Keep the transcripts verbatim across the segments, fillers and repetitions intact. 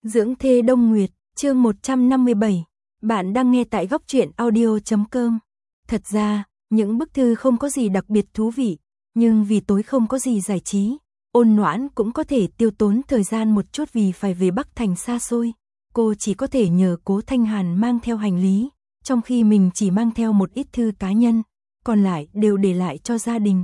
Dưỡng thê Đông Nguyệt, chương một trăm năm mươi bảy. Bạn đang nghe tại góc truyện audio chấm com. Thật ra, những bức thư không có gì đặc biệt thú vị, nhưng vì tối không có gì giải trí, Ôn Noãn cũng có thể tiêu tốn thời gian một chút vì phải về Bắc Thành xa xôi. Cô chỉ có thể nhờ Cố Thanh Hàn mang theo hành lý, trong khi mình chỉ mang theo một ít thư cá nhân, còn lại đều để lại cho gia đình.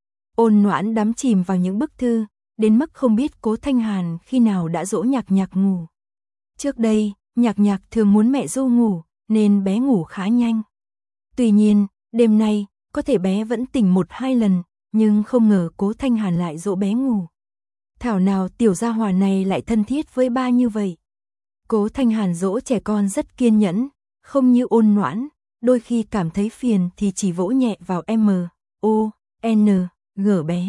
Ôn Noãn đắm chìm vào những bức thư, đến mức không biết Cố Thanh Hàn khi nào đã dỗ Nhạc Nhạc ngủ. Trước đây, Nhạc Nhạc thường muốn mẹ dâu ngủ, nên bé ngủ khá nhanh. Tuy nhiên, đêm nay, có thể bé vẫn tỉnh một hai lần, nhưng không ngờ Cố Thanh Hàn lại dỗ bé ngủ. Thảo nào tiểu gia hỏa này lại thân thiết với ba như vậy. Cố Thanh Hàn dỗ trẻ con rất kiên nhẫn, không như Ôn Noãn, đôi khi cảm thấy phiền thì chỉ vỗ nhẹ vào M, O, N, G bé.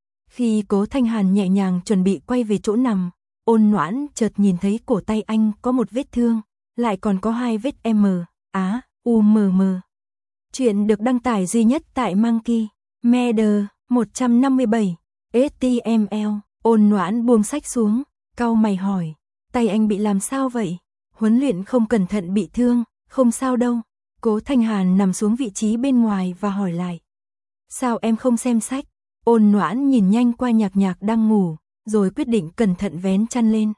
Khi Cố Thanh Hàn nhẹ nhàng chuẩn bị quay về chỗ nằm, Ôn Noãn chợt nhìn thấy cổ tay anh có một vết thương, lại còn có hai vết M, Á, U M M. Chuyện được đăng tải duy nhất tại Monkey Media một trăm năm mươi bảy, ếch ti em eo. Ôn Noãn buông sách xuống, cau mày hỏi, tay anh bị làm sao vậy? Huấn luyện không cẩn thận bị thương, không sao đâu. Cố Thanh Hàn nằm xuống vị trí bên ngoài và hỏi lại. Sao em không xem sách? Ôn Noãn nhìn nhanh qua Nhạc Nhạc đang ngủ, rồi quyết định cẩn thận vén chăn lên.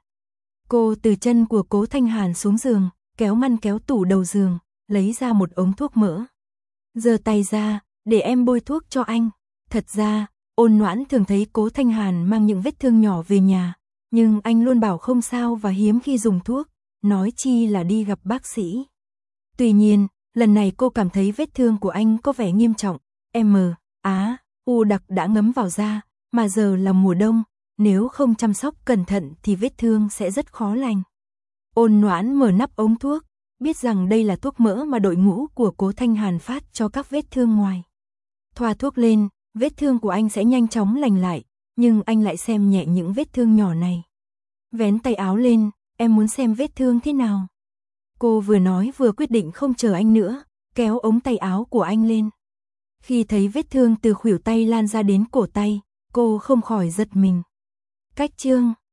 Cô từ chân của Cố Thanh Hàn xuống giường, kéo ngăn kéo tủ đầu giường, lấy ra một ống thuốc mỡ. Giơ tay ra, để em bôi thuốc cho anh. Thật ra, Ôn Noãn thường thấy Cố Thanh Hàn mang những vết thương nhỏ về nhà, nhưng anh luôn bảo không sao và hiếm khi dùng thuốc, nói chi là đi gặp bác sĩ. Tuy nhiên, lần này cô cảm thấy vết thương của anh có vẻ nghiêm trọng, M, Á, U đặc đã ngấm vào da, mà giờ là mùa đông, nếu không chăm sóc cẩn thận thì vết thương sẽ rất khó lành. Ôn Noãn mở nắp ống thuốc, biết rằng đây là thuốc mỡ mà đội ngũ của Cố Thanh Hàn phát cho các vết thương ngoài. Thoa thuốc lên, vết thương của anh sẽ nhanh chóng lành lại, nhưng anh lại xem nhẹ những vết thương nhỏ này. Vén tay áo lên, em muốn xem vết thương thế nào? Cô vừa nói vừa quyết định không chờ anh nữa, kéo ống tay áo của anh lên. Khi thấy vết thương từ khuỷu tay lan ra đến cổ tay, cô không khỏi giật mình. Cách chương